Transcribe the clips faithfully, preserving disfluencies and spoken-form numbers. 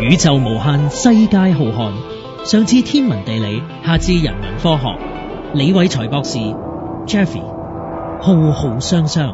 宇宙無限，世界浩瀚，上至天文地理，下至人文科學。李偉才博士 Jeffy 浩浩湯湯。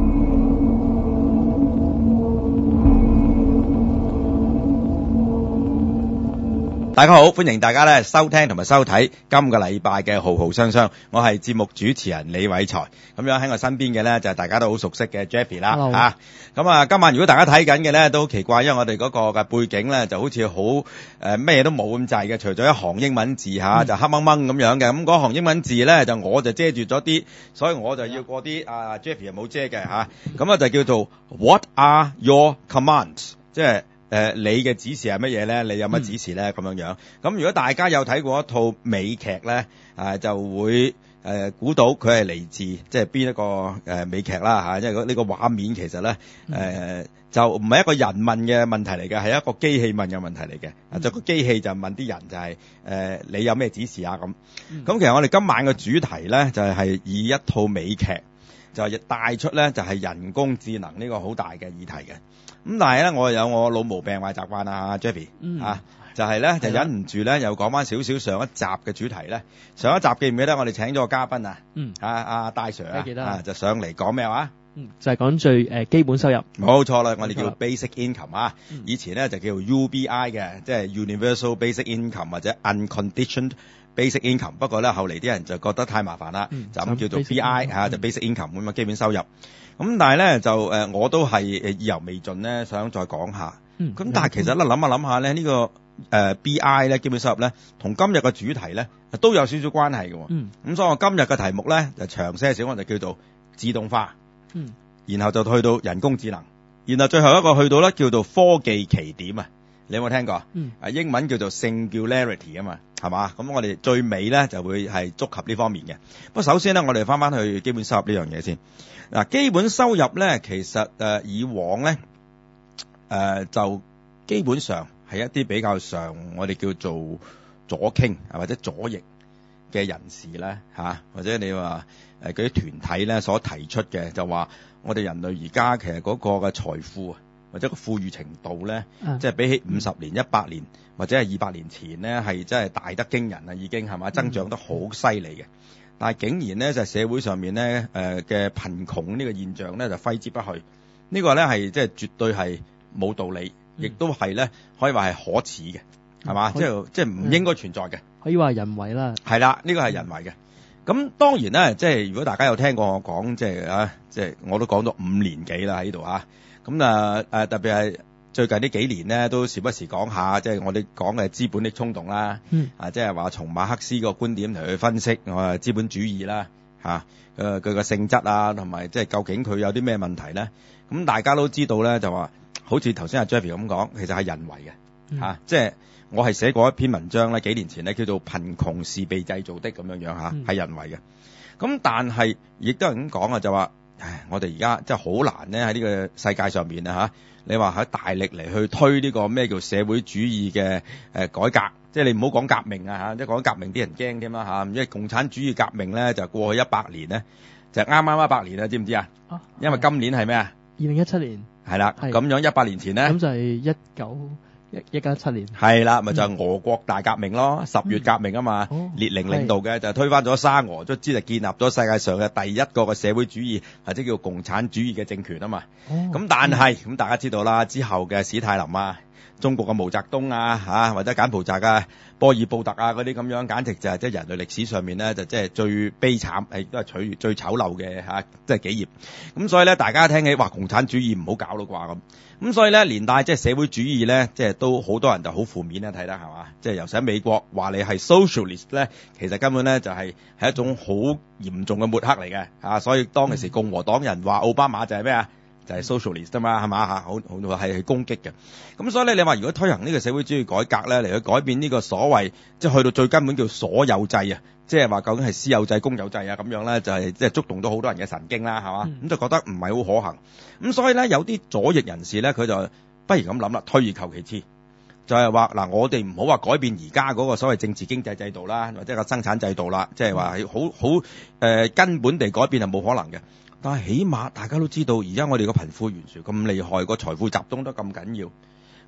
大家好，歡迎大家咧收聽同埋收睇今個禮拜嘅浩浩湯湯。我係節目主持人李偉才，咁樣喺我身邊嘅咧就係大家都好熟悉嘅 Jeffy 啦吓。咁啊，今晚如果大家睇緊嘅咧都好奇怪，因為我哋嗰個嘅背景咧就好似好誒咩都冇咁滯嘅，除咗一行英文字吓、嗯、就黑掹掹咁樣嘅。咁嗰行英文字咧就我就遮住咗啲，所以我就要過啲啊 Jeffy 又冇遮嘅吓。咁啊就叫做 What are your commands？ 即係。誒、呃，你嘅指示係乜嘢咧？你有乜指示咧？咁、嗯、樣樣。咁如果大家有睇過一套美劇咧，啊就會誒估、呃、到佢係嚟自即係邊一個誒、呃、美劇啦吓，因為呢個畫面其實咧誒、呃、就唔係一個人問嘅問題嚟嘅，係一個機器問嘅問題嚟嘅。啊、嗯，就個機器就問啲人就係、是、誒、呃、你有咩指示啊咁。咁、嗯、其實我哋今晚嘅主題咧就係、是、以一套美劇就係帶出咧就係、是、人工智能呢個好大嘅議題嘅。咁但係咧，我有我老毛病壞習慣啊 ，Jeffy，、嗯、啊，就係、是、咧就忍唔住咧，又講翻少少上一集嘅主題咧。上一集記唔記得我哋請咗個嘉賓啊？嗯，啊啊戴 Sir 啊，記得啊，就上嚟講咩話？ 嗯，就係、是、講最誒、呃、基本收入。 冇錯啦，我哋叫 basic income 啊、嗯，以前咧就叫 U B I 嘅，即係 universal basic income 或者 unconditioned basic income。不過咧後嚟啲人就覺得太麻煩啦、嗯，就咁叫做 B I 吓、嗯，就 basic income 咁啊，基本收入。咁但係咧就誒、呃、我都係誒意猶未盡咧，想再講下。咁、嗯、但係其實咧諗下諗下咧，呢、這個誒、呃、B I 咧基本收入咧，同今日嘅主題咧都有少少關係嘅。嗯。咁所以我今日嘅題目咧就長些少，我就叫做自動化。嗯。然後就去到人工智能，然後最後一個去到咧叫做科技奇點啊！你有冇聽過？嗯。啊英文叫做 singularity 啊嘛，係嘛？咁我哋最尾咧就會係觸及呢方面嘅。不過首先咧，我哋翻翻去基本收入呢樣嘢先。嗱，基本收入咧，其實誒、呃、以往咧誒、呃、就基本上係一啲比較上我哋叫做左傾啊或者左翼嘅人士咧嚇、啊，或者你話誒嗰啲團體咧所提出嘅，就話我哋人類而家其實嗰個嘅財富啊或者個富裕程度咧，嗯、即係比起五十年、一百年或者係二百年前咧，係真係大得驚人啊！已經係嘛增長得好犀利嘅。但係竟然咧就係、社會上面咧誒嘅貧窮呢個現象咧就揮之不去，這個、呢個咧係即係絕對係冇道理，亦、嗯、都係咧可以話係可恥嘅，係、嗯、嘛？即係即係唔應該存在嘅， 可以話人為啦。係啦， 呢、這個係人為嘅。咁當然咧，即係如果大家有聽過我講，即係啊，即係我都講咗五年幾啦喺度啊。咁啊誒特別係最近呢幾年咧，都時不時講下，即係我哋講嘅資本的衝動啦，嗯、啊，即係話從馬克思個觀點嚟去分析我係資本主義啦，嚇，誒佢個性質啊，同埋即係究竟佢有啲咩問題咧？咁大家都知道咧，就話好似頭先阿 Jeffy 咁講，其實係人為嘅，嚇、嗯啊，即係我係寫過一篇文章咧，幾年前咧叫做《貧窮是被製造的》咁樣樣嚇，係、嗯、人為嘅。咁但係亦都係咁講啊，就話，唉，我哋而家即係好難咧喺呢個世界上面啊嚇。你話喺大力嚟去推呢個咩叫社會主義嘅誒改革，即係你唔好講革命啊嚇，即係講革命啲人驚添啦嚇，因為共產主義革命咧就過去一百年咧就啱啱一百年啦，知唔知啊？因為今年係咩啊？ 二零一七年係啦，咁樣一百年前咧， 咁就係一九一一九一七年係啦，咪就係俄國大革命咯，十月革命啊嘛，嗯哦、列寧領導嘅就推翻咗沙俄，卒之就建立咗世界上嘅第一個嘅社會主義或者叫共產主義嘅政權啊嘛。咁、哦、但係咁、嗯、大家知道啦，之後嘅史太林啊、中國嘅毛澤東啊嚇，或者柬埔寨嘅波爾布特啊嗰啲咁樣，簡直就係即係人類歷史上面咧就即係最悲慘，亦都係取最醜陋嘅嚇，即係幾頁。咁所以咧，大家聽起話共產主義唔好搞咯啩咁。咁所以咧，連帶即係社會主義咧，即係都好多人就好負面咧睇得係嘛？即係尤其喺美國話你係 socialist 咧，其實根本咧就係係一種好嚴重嘅抹黑嚟嘅嚇。所以當其時共和黨人話奧巴馬就係咩啊？就係 socialist 啊嘛，係嘛嚇？好好係係攻擊嘅。咁所以咧，你話如果推行呢個社會主義改革咧，嚟去改變呢個所謂即係去到最根本叫所有制啊，即係話究竟係私有制、公有制啊咁樣咧，就係即係觸動到好多人嘅神經啦，係嘛？咁、嗯、就覺得唔係好可行。咁所以咧，有啲左翼人士咧，佢就不如咁諗啦，退而求其次，就係話嗱，我哋唔好話改變而家嗰個所謂政治經濟制度啦，或者個生產制度啦，即係話係好好誒根本地改變係冇可能嘅。但係起碼大家都知道，而家我哋個貧富懸殊咁厲害，個財富集中得咁緊要，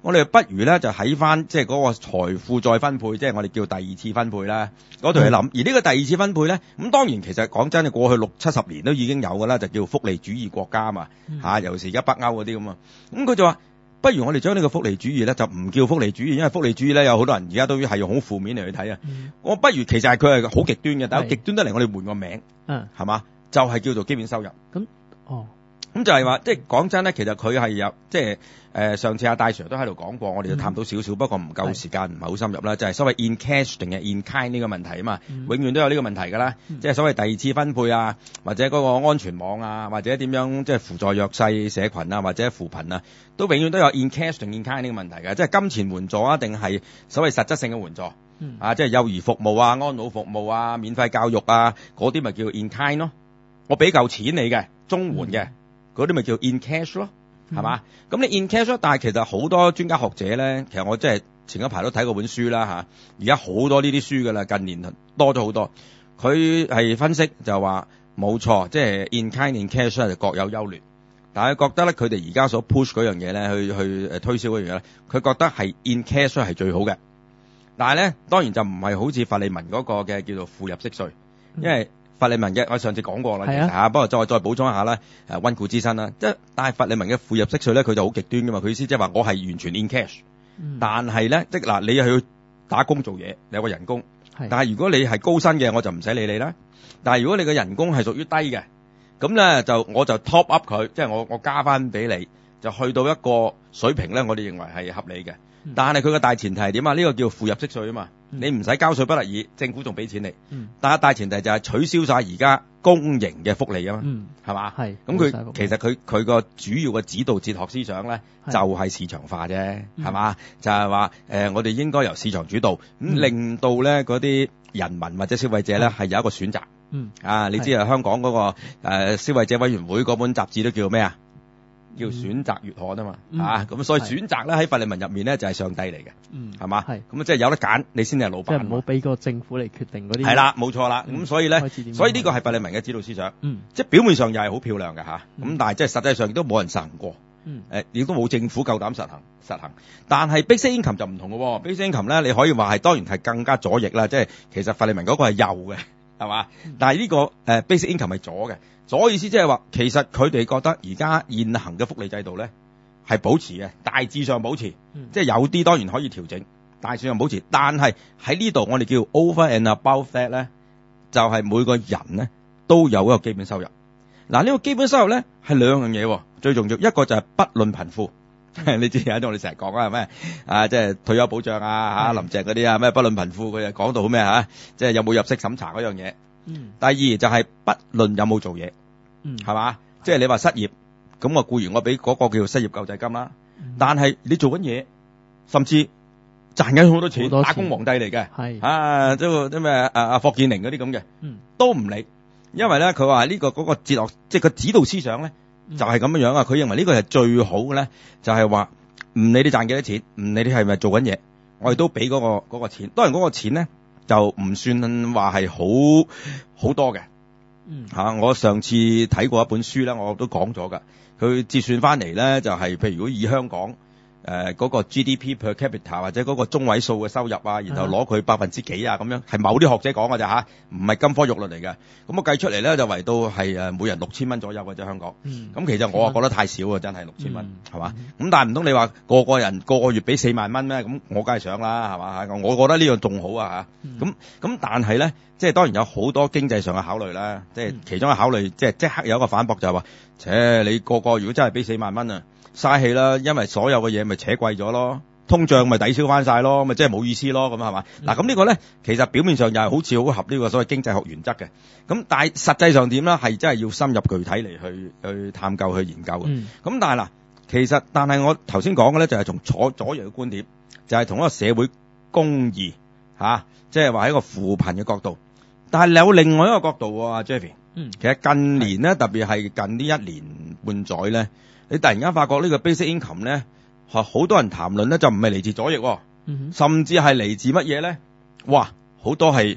我哋不如咧就喺翻即係嗰個財富再分配，即係我哋叫第二次分配啦。嗰度去諗，而呢個第二次分配咧，咁當然其實講真，過去六七十年都已經有㗎啦，就叫福利主義國家嘛，嚇、嗯，尤其是而家北歐嗰啲咁啊。咁佢就話，不如我哋將呢個福利主義咧就唔叫福利主義，因為福利主義咧有好多人而家都係用好負面嚟去睇啊。嗯、我不如其實係佢係好極端嘅，但係極端得嚟，我哋換個名，嗯，係嘛，就係、是、叫做基本收入。咁，哦。咁就係話，即係講真咧，其實佢係有，即係誒上次阿戴 Sir 都喺度講過，我哋就探到少少，嗯、不過唔夠時間，唔係好深入啦。就係、是、所謂 in cash 定係 in kind 呢個問題啊嘛，嗯、永遠都有呢個問題㗎啦。嗯、即係所謂第二次分配啊，或者嗰個安全網啊，或者點樣即係輔助弱勢社群啊，或者扶貧啊，都永遠都有 in cash 定 in kind 呢個問題嘅。即係金錢援助啊，定係所謂實質性嘅援助、嗯、啊，即係幼兒服務啊、安老服務啊、免費教育啊，嗰啲咪叫 in kind 咯。我俾夠錢你嘅，綜援嘅。嗯嗰啲咪叫 in cash 咯，係嘛？咁、嗯、你 in cash 咯，但係其實好多專家學者咧，其實我真係前一排都睇過本書啦嚇，而家好多呢啲書㗎啦，近年多咗好多。佢係分析就話冇錯，即係 in kind in cash 就各有優劣，但係覺得咧佢哋而家所 push 嗰樣嘢咧，去去誒推銷嗰樣嘢咧，佢覺得係 in cash 係最好嘅。但係咧當然就唔係好似法利民嗰個嘅叫做負入息稅，因為法利民嘅，我上次講過啦，其實嚇，不過再再補充一下啦，誒溫故知新啦，即係但係法利民嘅負入息稅咧，佢就好極端噶嘛，佢意思即係話我係完全 in cash，、嗯、但係咧即係嗱，你係去打工做嘢，你有個人工，但係如果你係高薪嘅，我就唔使理你啦。但係如果你嘅人工係屬於低嘅，咁咧就我就 top up 佢，即係我我加翻俾你，就去到一個水平咧，我哋認為係合理嘅。嗯、但係佢個大前提係點啊？呢、這個叫負入息稅啊嘛，嗯、你唔使交稅不得已，政府仲俾錢你。嗯、但係大前提就係取消晒而家公營嘅福利啊嘛，係嘛、嗯？係咁佢其實佢佢個主要嘅指導哲學思想咧，就係、是、市場化啫，係嘛、嗯？就係話誒，我哋應該由市場主導，咁、嗯、令到咧嗰啲人民或者消費者咧係有一個選擇。嗯啊，你知啊，香港嗰、那個誒、呃、消費者委員會嗰本雜誌都叫咩啊？叫選擇月刊啊嘛，嗯、啊咁所以選擇咧喺法利民入面咧就係上帝嚟嘅，係嘛？係咁啊，即係有得揀，你先係老闆。即係唔好俾個政府嚟決定嗰啲。係啦，冇錯啦。咁、嗯、所以咧，所以呢個係法利民嘅指導思想。嗯，即係表面上又係好漂亮嘅吓，咁、嗯、但係即係實際上亦都冇人實行過。嗯，誒亦都冇政府夠膽實行實行。但係 basic income 就唔同嘅喎 ，basic income 咧你可以話係當然係更加左翼啦，即係其實法利民嗰個係右嘅，係嘛？嗯、但係呢、這個誒、呃、basic income 係左嘅。左意思即係話，其實佢哋覺得而家現行嘅福利制度咧係保持嘅，大致上保持，嗯、即係有啲當然可以調整，大致上保持。但係喺呢度我哋叫 over and above that 咧，就係、是、每個人咧都有一個基本收入。嗱，呢個基本收入咧係兩樣嘢，最重要一個就係不論貧富，嗯、你知啊，我哋成日講啊，係咩啊，即係退休保障啊，嚇林鄭嗰啲啊，咩不論貧富，佢就講到咩嚇，即係有冇入息審查嗰樣嘢。嗯，第二就係不論有冇做嘢，嗯，係嘛？即係你話失業，咁我固然我俾嗰個叫做失業救濟金啦。嗯、但係你做緊嘢，甚至賺緊好多錢，多錢打工皇帝嚟嘅，係啊，即係啲咩啊啊霍建寧嗰啲咁嘅，嗯，都唔理，因為咧佢話呢個嗰個哲學，即係個指導思想咧，就係咁樣樣啊。佢認為呢個係最好嘅咧，就係話唔理你賺幾多錢，唔理你係咪做緊嘢，我哋都俾嗰個嗰個錢。當然嗰個錢咧。就唔算話係好好多嘅，嗯吓、啊，我上次睇過一本書咧，我都講咗噶，佢折算翻嚟咧就係、是，譬如如果以香港誒嗰、呃那個 G D P per capita 或者嗰個中位數嘅收入啊，然後攞佢百分之幾啊咁樣，係某啲學者講嘅咋吓，唔係金科玉律嚟嘅。咁我計出嚟咧就圍到係誒每人六千蚊左右嘅啫，香港。咁、嗯、其實我啊覺得太少啊，真係六千蚊，係嘛？咁但係唔通你話個個人個個月俾四萬蚊咩？咁我梗係想啦，係嘛？我覺得呢樣仲好啊吓。咁咁、嗯、但係咧，即係當然有好多經濟上嘅考慮啦。即係其中嘅考慮，即係即刻有一個反駁就係話，切你個個如果真係俾四萬蚊啊！嘥氣啦，因為所有嘅嘢咪扯貴咗咯，通脹咪抵消翻晒咯，咪即係冇意思咯，咁係嘛？嗱、嗯，咁呢個咧，其實表面上又係好似好合呢個所謂經濟學原則嘅，咁但係實際上點咧，係真係要深入具體嚟去去探究去研究嘅。咁、嗯、但係嗱，其實但係我頭先講嘅咧，就係從左左翼嘅觀點，就係、是、從一個社會公義吓，即係話喺一個扶貧嘅角度。但係有另外一個角度喎 Jeffrey，嗯，其實近年咧，特別係近呢一年半載咧。你突然間發覺呢個 basic income 咧，係好多人談論咧，就唔係嚟自左翼，嗯、哼甚至係嚟自乜嘢咧？哇，好多係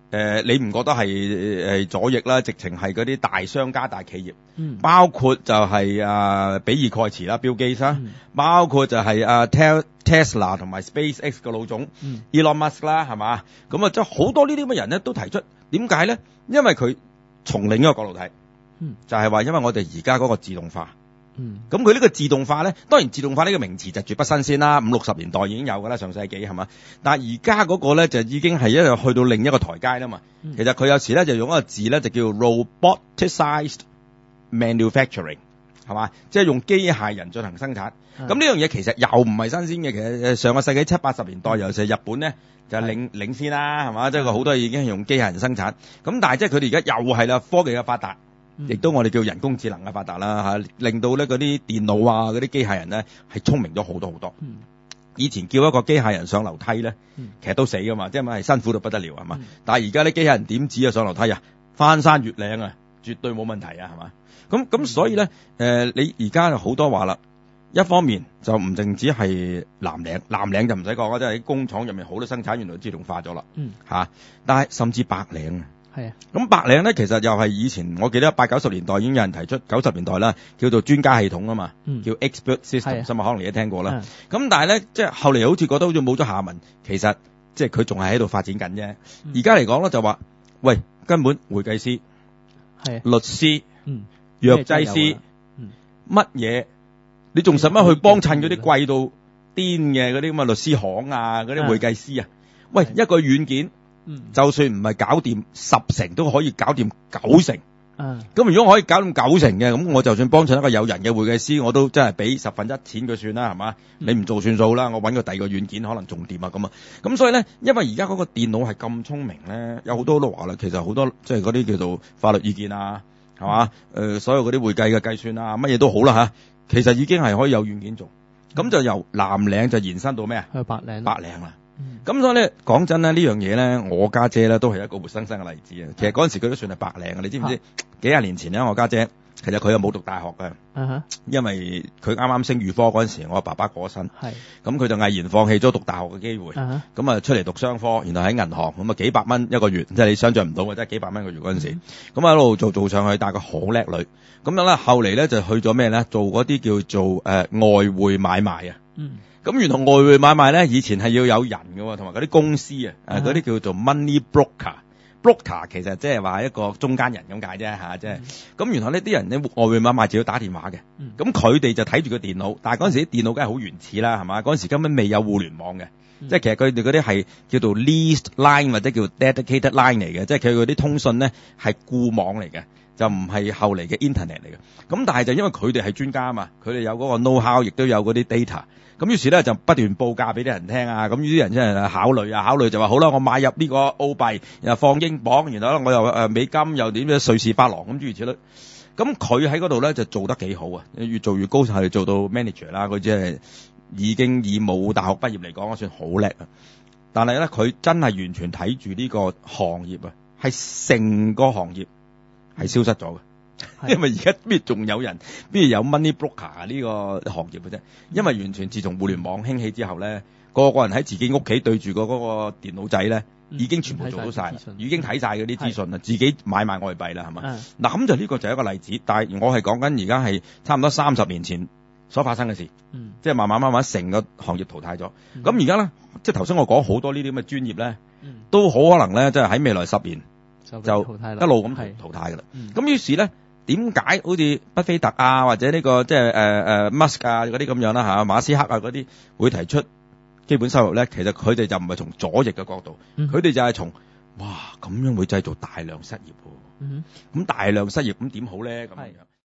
呃、你唔覺得係誒左翼啦，直情係嗰啲大商家大企業， 嗯、 包括就係啊比爾蓋茨啦 Bill Gates 啦、嗯，包括就係啊 Tesla 同埋 SpaceX 嘅老總、嗯、Elon Musk 啦，係嘛？咁啊，即係好多呢啲咁嘅人咧都提出點解咧？因為佢從另一個角度睇、嗯，就係、是、話因為我哋而家嗰個自動化。咁佢呢個自動化咧，當然自動化呢個名詞就絕不新鮮啦，五六十年代已經有噶啦，上世紀係嘛？但係而家嗰個咧就已經係一路去到另一個台階啦嘛。嗯、其實佢有時咧就用一個字咧就叫 roboticized manufacturing 係嘛？即係用機械人進行生產。咁呢樣嘢其實又唔係新鮮嘅，其實上個世紀七八十年代尤其係日本咧就領領先啦，係嘛？即係佢好多已經係用機械人生產。咁但係即係佢哋而家又係啦，科技嘅發達。亦都我哋叫人工智能嘅發達啦嚇，令到咧嗰啲電腦啊嗰啲機械人咧係聰明咗好多好多。以前叫一個機械人上樓梯咧，其實都死噶嘛，即係咪係辛苦到不得了係嘛？但係而家啲機械人點止啊上樓梯啊，翻山越嶺啊，絕對冇問題啊係嘛？咁咁所以咧誒、呃，你而家好多話啦，一方面就唔淨止係藍領，藍領就唔使講啦，即係喺工廠入面好多生產原來自動化咗啦嚇，但係甚至白領。係啊，咁白領咧，其實又係以前我記得八九十年代已經有人提出，九十年代啦，叫做專家系統啊嘛，嗯、叫 expert system，咁啊可能你都聽過啦。咁但係咧，即係後嚟好似覺得好似冇咗下文，其實即係佢仲係喺度發展緊啫。而家嚟講咧就話，喂，根本會計師、係律師、嗯、藥劑師，乜嘢、嗯、你仲使乜去幫襯嗰啲貴到癲嘅嗰啲咁嘅律師行啊，嗰啲會計師啊？喂，一個軟件。嗯、就算唔係搞掂十成，都可以搞掂九成。嗯，咁如果可以搞掂九成嘅，咁我就算幫襯一個有人嘅會計師，我都真係俾十分一錢佢算啦，係嘛？嗯、你唔做算數啦，我搵個第二個軟件可能仲掂啊咁啊。咁所以咧，因為而家嗰個電腦係咁聰明咧，有好多都話啦，其實好多即係嗰啲叫做法律意見啊，係嘛？誒、嗯呃，所有嗰啲會計嘅計算啊，乜嘢都好啦吓，其實已經係可以有軟件做。咁、嗯、就由藍領就延伸到咩啊？去白領。白領啦。咁、嗯、所以咧，講真咧，呢樣嘢咧，我家姐咧都係一個活生生嘅例子啊！其實嗰陣時佢都算係白領啊！你知唔知？啊、幾廿年前咧，我家姐，姐其實佢又冇讀大學嘅、啊，因為佢啱啱升預科嗰陣時，我爸爸過咗身，咁佢就毅然放棄咗讀大學嘅機會，咁啊出嚟讀商科，然後喺銀行，咁啊幾百蚊一個月，即係你想象唔到嘅，即係幾百蚊一個月嗰陣時，咁啊一路做做上去，但係佢好叻女，咁樣咧後嚟咧就去咗咩咧？做嗰啲叫做誒、呃、外匯買賣啊！嗯咁原來外匯買賣咧，以前係要有人嘅，同埋嗰啲公司啊，誒嗰啲叫做 money broker，broker 其實即係話一個中間人咁解啫吓，即係咁原來呢啲人咧外匯買賣就要打電話嘅，咁佢哋就睇住個電腦，但係嗰陣時啲電腦梗係好原始啦，係嘛？嗰陣時根本未有互聯網嘅，嗯、即係其實佢哋嗰啲係叫做 leased line 或者叫 dedicated line 嚟嘅，即係佢嗰啲通訊咧係固網嚟嘅。就唔係後嚟嘅 internet 嚟嘅，咁但係就因為佢哋係專家啊嘛，佢哋有嗰個 know how，亦都有嗰啲 data，咁於是咧就不斷報價俾啲人聽啊，咁呢啲人真係考慮啊，考慮就話好啦，我買入呢個澳幣，又放英鎊，然後咧我又誒美金，又點樣瑞士法郎咁諸如此類，咁佢喺嗰度咧就做得幾好啊，越做越高，係做到 manager 啦，佢即係已經以冇大學畢業嚟講，算好叻啊，但係咧佢真係完全睇住呢個行業啊，係成個行業。係消失咗嘅，因為而家邊仲有人邊有 money broker 呢個行業嘅啫？因為完全自從互聯網興起之後咧，個個人喺自己屋企對住個嗰個電腦仔咧，已經全部做到晒，已經睇晒嗰啲資訊啦，自己買賣外幣啦，係嘛？嗱咁就呢個就係一個例子，但係我係講緊而家係差唔多三十年前所發生嘅事，嗯、即係慢慢慢慢成個行業淘汰咗。咁而家咧，即係頭先我講好多呢啲咁嘅專業咧，嗯、都好可能咧，即係喺未來十年。就一路咁淘汰㗎啦。咁於是咧，點解好似巴菲特啊，或者呢、這個即係誒誒 Musk 啊嗰啲咁樣啦嚇，馬斯克啊嗰啲會提出基本收入咧？其實佢哋就唔係從左翼嘅角度，佢哋就係從哇咁樣會製造大量失業喎。咁大量失業咁點好咧？咁樣。